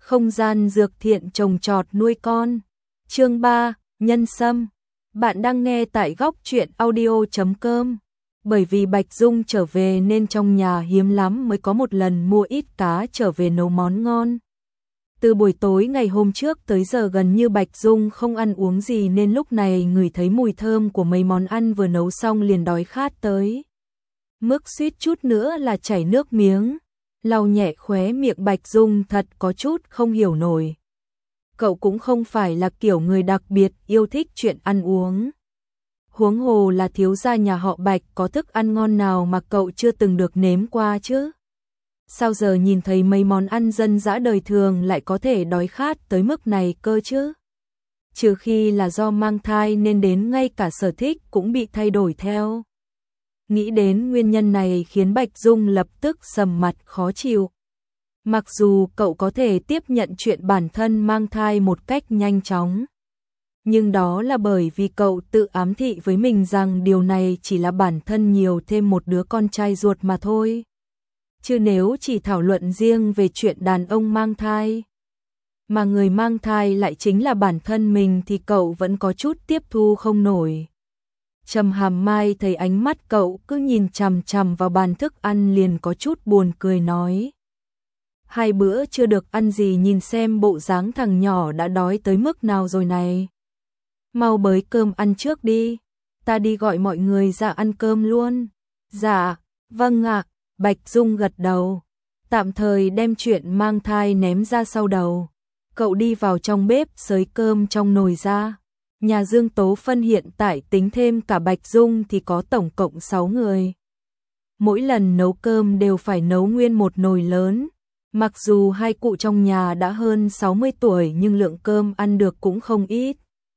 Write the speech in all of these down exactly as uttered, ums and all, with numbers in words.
Không gian dược thiện trồng trọt nuôi con. Chương ba, nhân sâm. Bạn đang nghe tại góc truyện audio chấm com. Bởi vì Bạch Dung trở về nên trong nhà hiếm lắm mới có một lần mua ít cá trở về nấu món ngon. Từ buổi tối ngày hôm trước tới giờ gần như Bạch Dung không ăn uống gì nên lúc này ngửi thấy mùi thơm của mấy món ăn vừa nấu xong liền đói khát tới. Mức suýt chút nữa là chảy nước miếng. Lau nhẹ khóe miệng Bạch Dung thật có chút không hiểu nổi. Cậu cũng không phải là kiểu người đặc biệt yêu thích chuyện ăn uống. Huống hồ là thiếu gia nhà họ Bạch, có thức ăn ngon nào mà cậu chưa từng được nếm qua chứ? Sao giờ nhìn thấy mấy món ăn dân dã đời thường lại có thể đói khát tới mức này cơ chứ? Trừ khi là do mang thai nên đến ngay cả sở thích cũng bị thay đổi theo. Nghĩ đến nguyên nhân này khiến Bạch Dung lập tức sầm mặt khó chịu. Mặc dù cậu có thể tiếp nhận chuyện bản thân mang thai một cách nhanh chóng, nhưng đó là bởi vì cậu tự ám thị với mình rằng điều này chỉ là bản thân nhiều thêm một đứa con trai ruột mà thôi. Chứ nếu chỉ thảo luận riêng về chuyện đàn ông mang thai, mà người mang thai lại chính là bản thân mình thì cậu vẫn có chút tiếp thu không nổi. Trầm Hàm Mai thấy ánh mắt cậu cứ nhìn chằm chằm vào bàn thức ăn liền có chút buồn cười nói. Hai bữa chưa được ăn gì, nhìn xem bộ dáng thằng nhỏ đã đói tới mức nào rồi này. Mau bới cơm ăn trước đi, ta đi gọi mọi người ra ăn cơm luôn. Dạ, vâng ạ, Bạch Dung gật đầu, tạm thời đem chuyện mang thai ném ra sau đầu. Cậu đi vào trong bếp xới cơm trong nồi ra. Nhà Dương Tố Phân hiện tại tính thêm cả Bạch Dung thì có tổng cộng sáu người. Mỗi lần nấu cơm đều phải nấu nguyên một nồi lớn. Mặc dù hai cụ trong nhà đã hơn sáu mươi tuổi nhưng lượng cơm ăn được cũng không ít.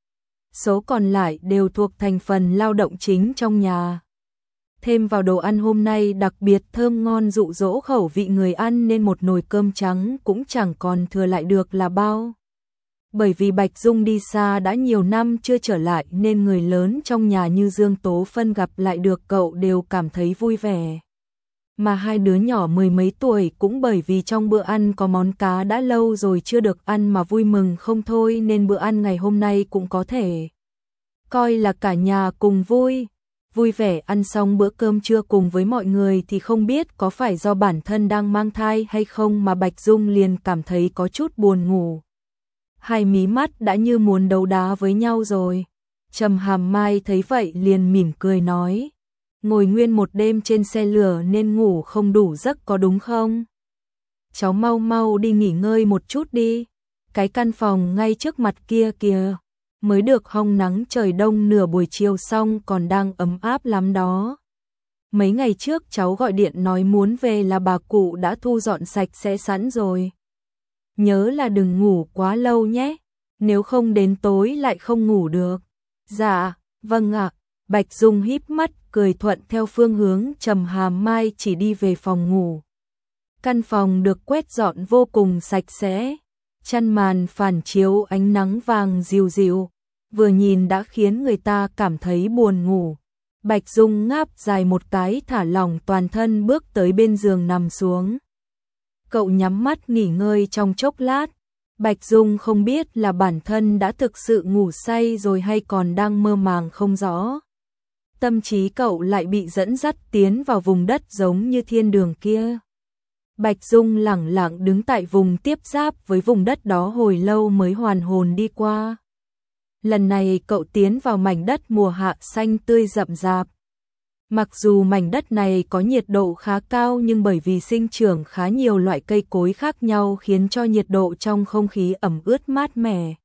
Số còn lại đều thuộc thành phần lao động chính trong nhà. Thêm vào đồ ăn hôm nay đặc biệt thơm ngon dụ dỗ khẩu vị người ăn nên một nồi cơm trắng cũng chẳng còn thừa lại được là bao. Bởi vì Bạch Dung đi xa đã nhiều năm chưa trở lại nên người lớn trong nhà như Dương Tố Phân gặp lại được cậu đều cảm thấy vui vẻ. Mà hai đứa nhỏ mười mấy tuổi cũng bởi vì trong bữa ăn có món cá đã lâu rồi chưa được ăn mà vui mừng không thôi nên bữa ăn ngày hôm nay cũng có thể coi là cả nhà cùng vui. Vui vẻ ăn xong bữa cơm trưa cùng với mọi người thì không biết có phải do bản thân đang mang thai hay không mà Bạch Dung liền cảm thấy có chút buồn ngủ. Hai mí mắt đã như muốn đấu đá với nhau rồi. Trầm Hàm Mai thấy vậy liền mỉm cười nói. Ngồi nguyên một đêm trên xe lửa nên ngủ không đủ giấc có đúng không? Cháu mau mau đi nghỉ ngơi một chút đi. Cái căn phòng ngay trước mặt kia kìa, mới được hong nắng trời đông nửa buổi chiều xong còn đang ấm áp lắm đó. Mấy ngày trước cháu gọi điện nói muốn về là bà cụ đã thu dọn sạch sẽ sẵn rồi. Nhớ là đừng ngủ quá lâu nhé, nếu không đến tối lại không ngủ được. Dạ, vâng ạ. Bạch Dung híp mắt cười thuận theo phương hướng Trầm Hàm Mai chỉ đi về phòng ngủ. Căn phòng được quét dọn vô cùng sạch sẽ, chăn màn phản chiếu ánh nắng vàng dịu dịu, vừa nhìn đã khiến người ta cảm thấy buồn ngủ. Bạch Dung ngáp dài một cái thả lỏng toàn thân bước tới bên giường nằm xuống. Cậu nhắm mắt nghỉ ngơi trong chốc lát. Bạch Dung không biết là bản thân đã thực sự ngủ say rồi hay còn đang mơ màng không rõ. Tâm trí cậu lại bị dẫn dắt tiến vào vùng đất giống như thiên đường kia. Bạch Dung lẳng lặng đứng tại vùng tiếp giáp với vùng đất đó hồi lâu mới hoàn hồn đi qua. Lần này cậu tiến vào mảnh đất mùa hạ xanh tươi rậm rạp. Mặc dù mảnh đất này có nhiệt độ khá cao nhưng bởi vì sinh trưởng khá nhiều loại cây cối khác nhau khiến cho nhiệt độ trong không khí ẩm ướt mát mẻ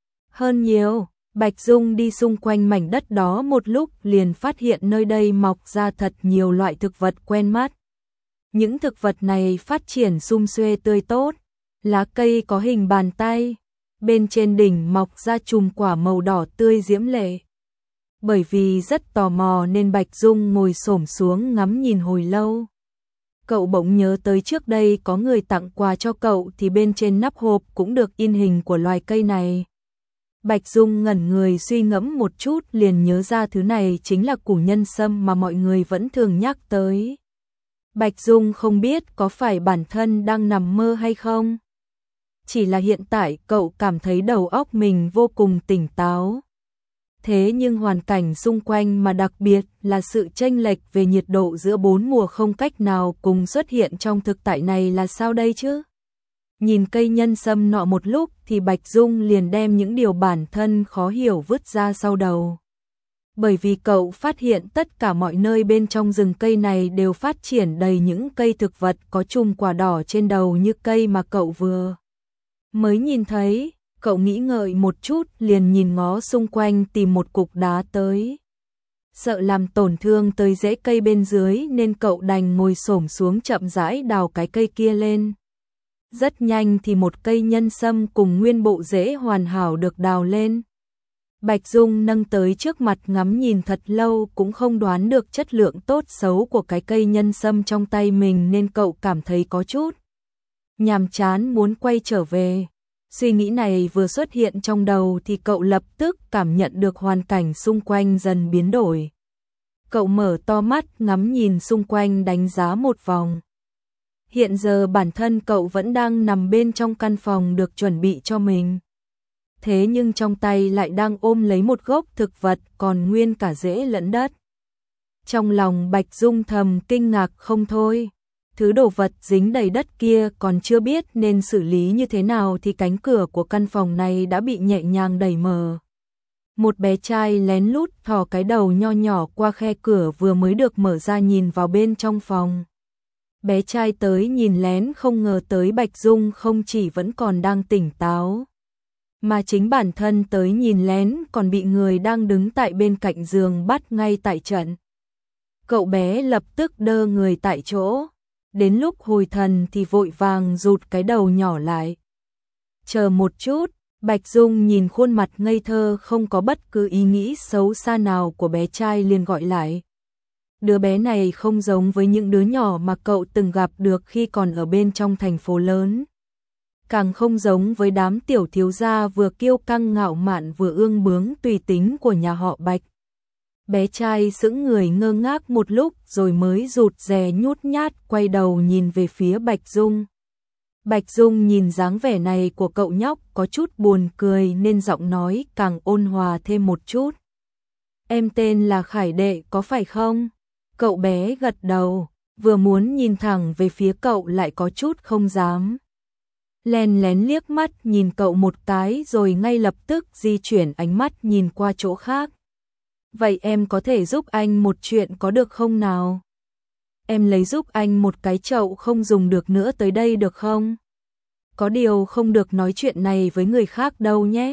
hơn nhiều. Bạch Dung đi xung quanh mảnh đất đó một lúc liền phát hiện nơi đây mọc ra thật nhiều loại thực vật quen mắt. Những thực vật này phát triển sum xuê tươi tốt, lá cây có hình bàn tay, bên trên đỉnh mọc ra chùm quả màu đỏ tươi diễm lệ. Bởi vì rất tò mò nên Bạch Dung ngồi xổm xuống ngắm nhìn hồi lâu. Cậu bỗng nhớ tới trước đây có người tặng quà cho cậu thì bên trên nắp hộp cũng được in hình của loài cây này. Bạch Dung ngẩn người suy ngẫm một chút liền nhớ ra thứ này chính là củ nhân sâm mà mọi người vẫn thường nhắc tới. Bạch Dung không biết có phải bản thân đang nằm mơ hay không. chỉ là hiện tại cậu cảm thấy đầu óc mình vô cùng tỉnh táo. Thế nhưng hoàn cảnh xung quanh mà đặc biệt là sự chênh lệch về nhiệt độ giữa bốn mùa không cách nào cùng xuất hiện trong thực tại này là sao đây chứ? Nhìn cây nhân sâm nọ một lúc thì Bạch Dung liền đem những điều bản thân khó hiểu vứt ra sau đầu. Bởi vì cậu phát hiện tất cả mọi nơi bên trong rừng cây này đều phát triển đầy những cây thực vật có chùm quả đỏ trên đầu như cây mà cậu vừa mới nhìn thấy. Cậu nghĩ ngợi một chút liền nhìn ngó xung quanh tìm một cục đá tới. Sợ làm tổn thương tới rễ cây bên dưới nên cậu đành ngồi xổm xuống chậm rãi đào cái cây kia lên. Rất nhanh thì một cây nhân sâm cùng nguyên bộ rễ hoàn hảo được đào lên. Bạch Dung nâng tới trước mặt ngắm nhìn thật lâu cũng không đoán được chất lượng tốt xấu của cái cây nhân sâm trong tay mình nên cậu cảm thấy có chút nhàm chán muốn quay trở về. Suy nghĩ này vừa xuất hiện trong đầu thì cậu lập tức cảm nhận được hoàn cảnh xung quanh dần biến đổi. Cậu mở to mắt ngắm nhìn xung quanh đánh giá một vòng. Hiện giờ bản thân cậu vẫn đang nằm bên trong căn phòng được chuẩn bị cho mình. Thế nhưng trong tay lại đang ôm lấy một gốc thực vật còn nguyên cả rễ lẫn đất. Trong lòng Bạch Dung thầm kinh ngạc không thôi. Thứ đồ vật dính đầy đất kia còn chưa biết nên xử lý như thế nào thì cánh cửa của căn phòng này đã bị nhẹ nhàng đẩy mở. Một bé trai lén lút thò cái đầu nho nhỏ qua khe cửa vừa mới được mở ra nhìn vào bên trong phòng. Bé trai tới nhìn lén không ngờ tới Bạch Dung không chỉ vẫn còn đang tỉnh táo, mà chính bản thân tới nhìn lén còn bị người đang đứng tại bên cạnh giường bắt ngay tại trận. Cậu bé lập tức đơ người tại chỗ. Đến lúc hồi thần thì vội vàng rụt cái đầu nhỏ lại. Chờ một chút, Bạch Dung nhìn khuôn mặt ngây thơ không có bất cứ ý nghĩ xấu xa nào của bé trai liền gọi lại. Đứa bé này không giống với những đứa nhỏ mà cậu từng gặp được khi còn ở bên trong thành phố lớn. Càng không giống với đám tiểu thiếu gia vừa kiêu căng ngạo mạn vừa ương bướng tùy tính của nhà họ Bạch. Bé trai sững người ngơ ngác một lúc rồi mới rụt rè nhút nhát quay đầu nhìn về phía Bạch Dung. Bạch Dung nhìn dáng vẻ này của cậu nhóc có chút buồn cười nên giọng nói càng ôn hòa thêm một chút. Em tên là Khải Đệ có phải không? Cậu bé gật đầu, vừa muốn nhìn thẳng về phía cậu lại có chút không dám. Lén lén liếc mắt nhìn cậu một cái rồi ngay lập tức di chuyển ánh mắt nhìn qua chỗ khác. Vậy em có thể giúp anh một chuyện có được không nào? Em lấy giúp anh một cái chậu không dùng được nữa tới đây được không? Có điều không được nói chuyện này với người khác đâu nhé.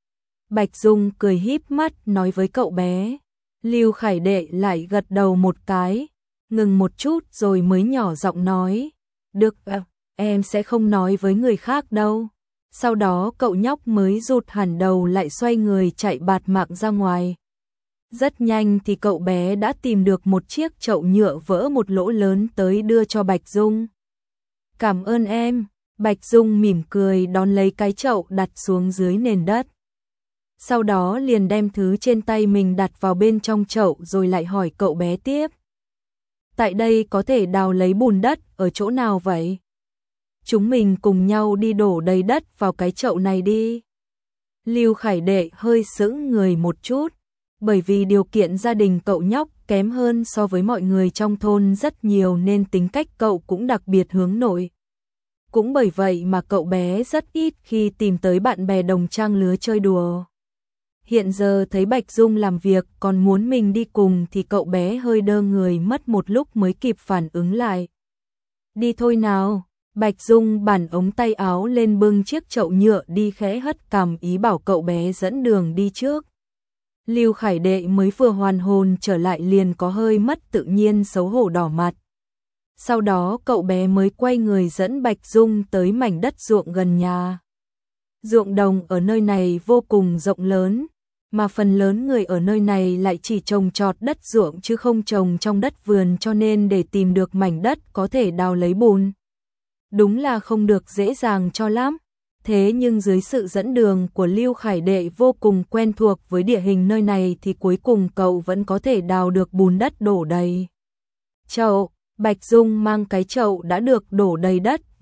Bạch Dung cười híp mắt nói với cậu bé. Lưu Khải Đệ lại gật đầu một cái, ngừng một chút rồi mới nhỏ giọng nói. Được, em sẽ không nói với người khác đâu. Sau đó cậu nhóc mới rụt hẳn đầu lại xoay người chạy bạt mạng ra ngoài. Rất nhanh thì cậu bé đã tìm được một chiếc chậu nhựa vỡ một lỗ lớn tới đưa cho Bạch Dung. Cảm ơn em. Bạch Dung mỉm cười đón lấy cái chậu đặt xuống dưới nền đất. Sau đó liền đem thứ trên tay mình đặt vào bên trong chậu rồi lại hỏi cậu bé tiếp. Tại đây có thể đào lấy bùn đất ở chỗ nào vậy? Chúng mình cùng nhau đi đổ đầy đất vào cái chậu này đi. Lưu Khải Đệ hơi sững người một chút. Bởi vì điều kiện gia đình cậu nhóc kém hơn so với mọi người trong thôn rất nhiều nên tính cách cậu cũng đặc biệt hướng nội. Cũng bởi vậy mà cậu bé rất ít khi tìm tới bạn bè đồng trang lứa chơi đùa. Hiện giờ thấy Bạch Dung làm việc còn muốn mình đi cùng thì cậu bé hơi đơ người mất một lúc mới kịp phản ứng lại. Đi thôi nào. Bạch Dung bản ống tay áo lên bưng chiếc chậu nhựa đi khẽ hất cằm ý bảo cậu bé dẫn đường đi trước. Lưu Khải Đệ mới vừa hoàn hồn trở lại liền có hơi mất tự nhiên xấu hổ đỏ mặt. Sau đó cậu bé mới quay người dẫn Bạch Dung tới mảnh đất ruộng gần nhà. Ruộng đồng ở nơi này vô cùng rộng lớn, mà phần lớn người ở nơi này lại chỉ trồng trọt đất ruộng chứ không trồng trong đất vườn cho nên để tìm được mảnh đất có thể đào lấy bùn. Đúng là không được dễ dàng cho lắm. Thế nhưng dưới sự dẫn đường của Lưu Khải Đệ vô cùng quen thuộc với địa hình nơi này thì cuối cùng cậu vẫn có thể đào được bùn đất đổ đầy chậu. Bạch Dung mang cái chậu đã được đổ đầy đất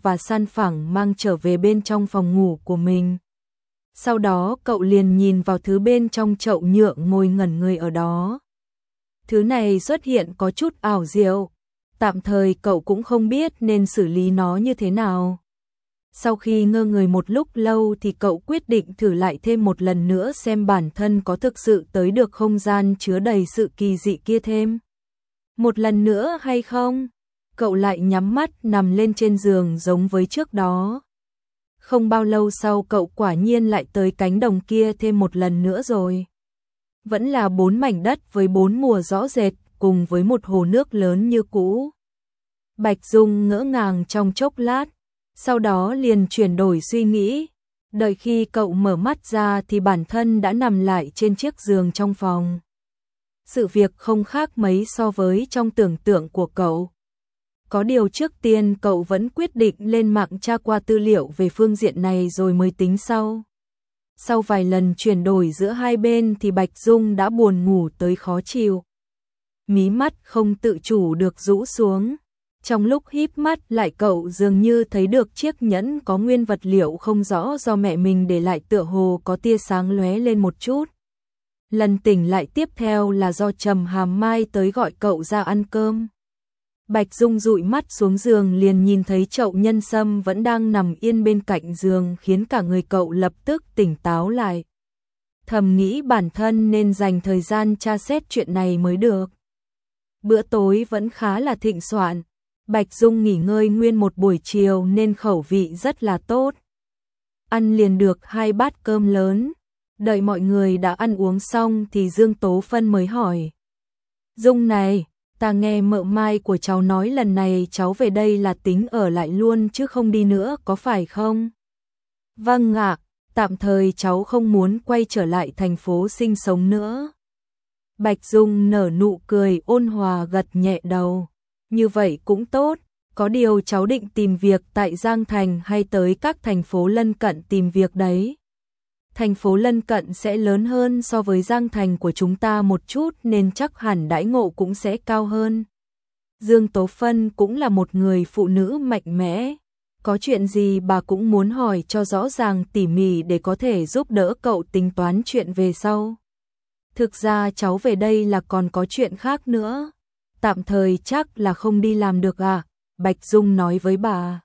và san phẳng mang trở về bên trong phòng ngủ của mình. Sau đó cậu liền nhìn vào thứ bên trong chậu nhựa ngồi ngẩn người ở đó. Thứ này xuất hiện có chút ảo diệu, tạm thời cậu cũng không biết nên xử lý nó như thế nào. Sau khi ngơ người một lúc lâu thì cậu quyết định thử lại thêm một lần nữa xem bản thân có thực sự tới được không gian chứa đầy sự kỳ dị kia thêm một lần nữa hay không. Cậu lại nhắm mắt nằm lên trên giường giống với trước đó. Không bao lâu sau cậu quả nhiên lại tới cánh đồng kia thêm một lần nữa rồi. Vẫn là bốn mảnh đất với bốn mùa rõ rệt cùng với một hồ nước lớn như cũ. Bạch Dung ngỡ ngàng trong chốc lát, sau đó liền chuyển đổi suy nghĩ. Đợi khi cậu mở mắt ra thì bản thân đã nằm lại trên chiếc giường trong phòng. Sự việc không khác mấy so với trong tưởng tượng của cậu. Có điều trước tiên cậu vẫn quyết định lên mạng tra qua tư liệu về phương diện này rồi mới tính sau. Sau vài lần chuyển đổi giữa hai bên thì Bạch Dung đã buồn ngủ tới khó chịu. Mí mắt không tự chủ được rũ xuống. Trong lúc híp mắt lại cậu dường như thấy được chiếc nhẫn có nguyên vật liệu không rõ do mẹ mình để lại tựa hồ có tia sáng lóe lên một chút. Lần tỉnh lại tiếp theo là do Trầm Hàm Mai tới gọi cậu ra ăn cơm. Bạch Dung dụi mắt xuống giường liền nhìn thấy chậu nhân sâm vẫn đang nằm yên bên cạnh giường khiến cả người cậu lập tức tỉnh táo lại. Thầm nghĩ bản thân nên dành thời gian tra xét chuyện này mới được. Bữa tối vẫn khá là thịnh soạn. Bạch Dung nghỉ ngơi nguyên một buổi chiều nên khẩu vị rất là tốt. Ăn liền được hai bát cơm lớn. Đợi mọi người đã ăn uống xong thì Dương Tố Phân mới hỏi. Dung này, ta nghe mợ Mai của cháu nói lần này cháu về đây là tính ở lại luôn chứ không đi nữa có phải không? Vâng ạ, tạm thời cháu không muốn quay trở lại thành phố sinh sống nữa. Bạch Dung nở nụ cười ôn hòa gật nhẹ đầu. Như vậy cũng tốt, có điều cháu định tìm việc tại Giang Thành hay tới các thành phố lân cận tìm việc đấy. Thành phố lân cận sẽ lớn hơn so với Giang Thành của chúng ta một chút nên chắc hẳn đãi ngộ cũng sẽ cao hơn. Dương Tố Phân cũng là một người phụ nữ mạnh mẽ. Có chuyện gì bà cũng muốn hỏi cho rõ ràng tỉ mỉ để có thể giúp đỡ cậu tính toán chuyện về sau. Thực ra cháu về đây là còn có chuyện khác nữa. Tạm thời chắc là không đi làm được à? Bạch Dung nói với bà.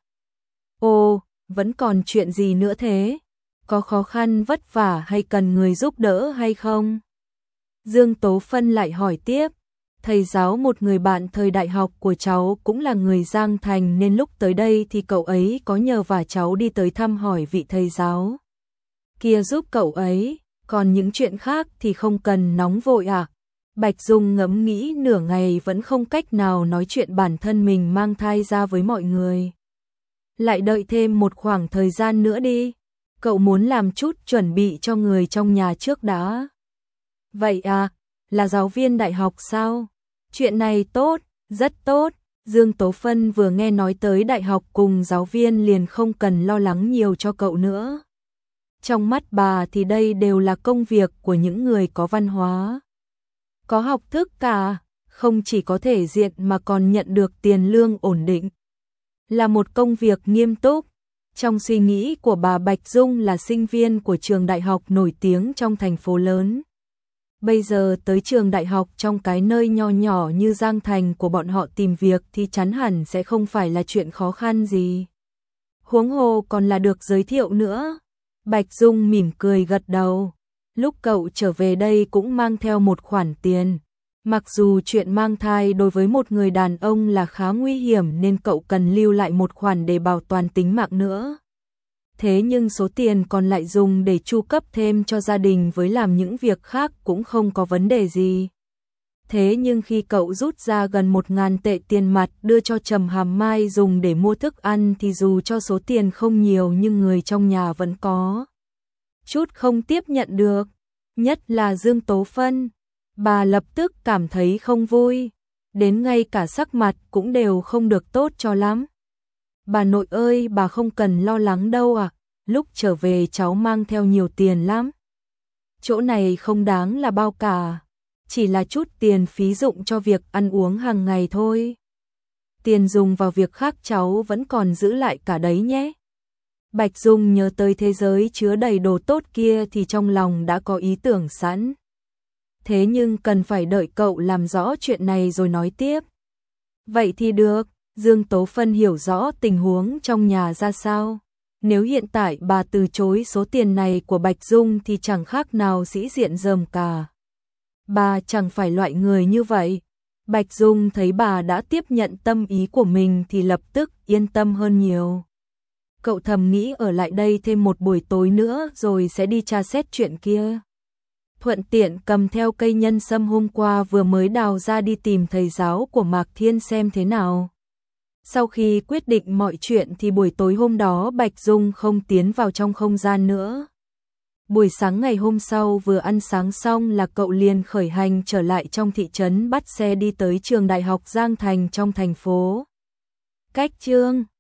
Ồ, vẫn còn chuyện gì nữa thế? Có khó khăn vất vả hay cần người giúp đỡ hay không? Dương Tố Phân lại hỏi tiếp. Thầy giáo một người bạn thời đại học của cháu cũng là người Giang Thành nên lúc tới đây thì cậu ấy có nhờ vả cháu đi tới thăm hỏi vị thầy giáo kia giúp cậu ấy, còn những chuyện khác thì không cần nóng vội à? Bạch Dung ngẫm nghĩ nửa ngày vẫn không cách nào nói chuyện bản thân mình mang thai ra với mọi người. Lại đợi thêm một khoảng thời gian nữa đi, cậu muốn làm chút chuẩn bị cho người trong nhà trước đã. Vậy à, là giáo viên đại học sao? Chuyện này tốt, rất tốt. Dương Tố Phân vừa nghe nói tới đại học cùng giáo viên liền không cần lo lắng nhiều cho cậu nữa. Trong mắt bà thì đây đều là công việc của những người có văn hóa, có học thức cả, không chỉ có thể diện mà còn nhận được tiền lương ổn định. Là một công việc nghiêm túc. Trong suy nghĩ của bà, Bạch Dung là sinh viên của trường đại học nổi tiếng trong thành phố lớn. Bây giờ tới trường đại học trong cái nơi nho nhỏ như Giang Thành của bọn họ tìm việc thì chắn hẳn sẽ không phải là chuyện khó khăn gì. Huống hồ còn là được giới thiệu nữa. Bạch Dung mỉm cười gật đầu. Lúc cậu trở về đây cũng mang theo một khoản tiền. Mặc dù chuyện mang thai đối với một người đàn ông là khá nguy hiểm nên cậu cần lưu lại một khoản để bảo toàn tính mạng nữa. Thế nhưng số tiền còn lại dùng để chu cấp thêm cho gia đình với làm những việc khác cũng không có vấn đề gì. Thế nhưng khi cậu rút ra gần một ngàn tệ tiền mặt đưa cho Trầm Hàm Mai dùng để mua thức ăn thì dù cho số tiền không nhiều nhưng người trong nhà vẫn có chút không tiếp nhận được. Nhất là Dương Tố Phân. Bà lập tức cảm thấy không vui. Đến ngay cả sắc mặt cũng đều không được tốt cho lắm. Bà nội ơi, bà không cần lo lắng đâu à. Lúc trở về cháu mang theo nhiều tiền lắm. Chỗ này không đáng là bao cả. Chỉ là chút tiền phí dụng cho việc ăn uống hàng ngày thôi. tiền dùng vào việc khác cháu vẫn còn giữ lại cả đấy nhé. Bạch Dung nhớ tới thế giới chứa đầy đồ tốt kia thì trong lòng đã có ý tưởng sẵn. Thế nhưng cần phải đợi cậu làm rõ chuyện này rồi nói tiếp. Vậy thì được, Dương Tố Phân hiểu rõ tình huống trong nhà ra sao. Nếu hiện tại bà từ chối số tiền này của Bạch Dung thì chẳng khác nào sĩ diện rơm cả. Bà chẳng phải loại người như vậy. Bạch Dung thấy bà đã tiếp nhận tâm ý của mình thì lập tức yên tâm hơn nhiều. Cậu thầm nghĩ ở lại đây thêm một buổi tối nữa rồi sẽ đi tra xét chuyện kia. Thuận tiện cầm theo cây nhân sâm hôm qua vừa mới đào ra đi tìm thầy giáo của Mạc Thiên xem thế nào. Sau khi quyết định mọi chuyện thì buổi tối hôm đó Bạch Dung không tiến vào trong không gian nữa. Buổi sáng ngày hôm sau vừa ăn sáng xong là cậu liền khởi hành trở lại trong thị trấn, bắt xe đi tới trường đại học Giang Thành trong thành phố. Cách Chương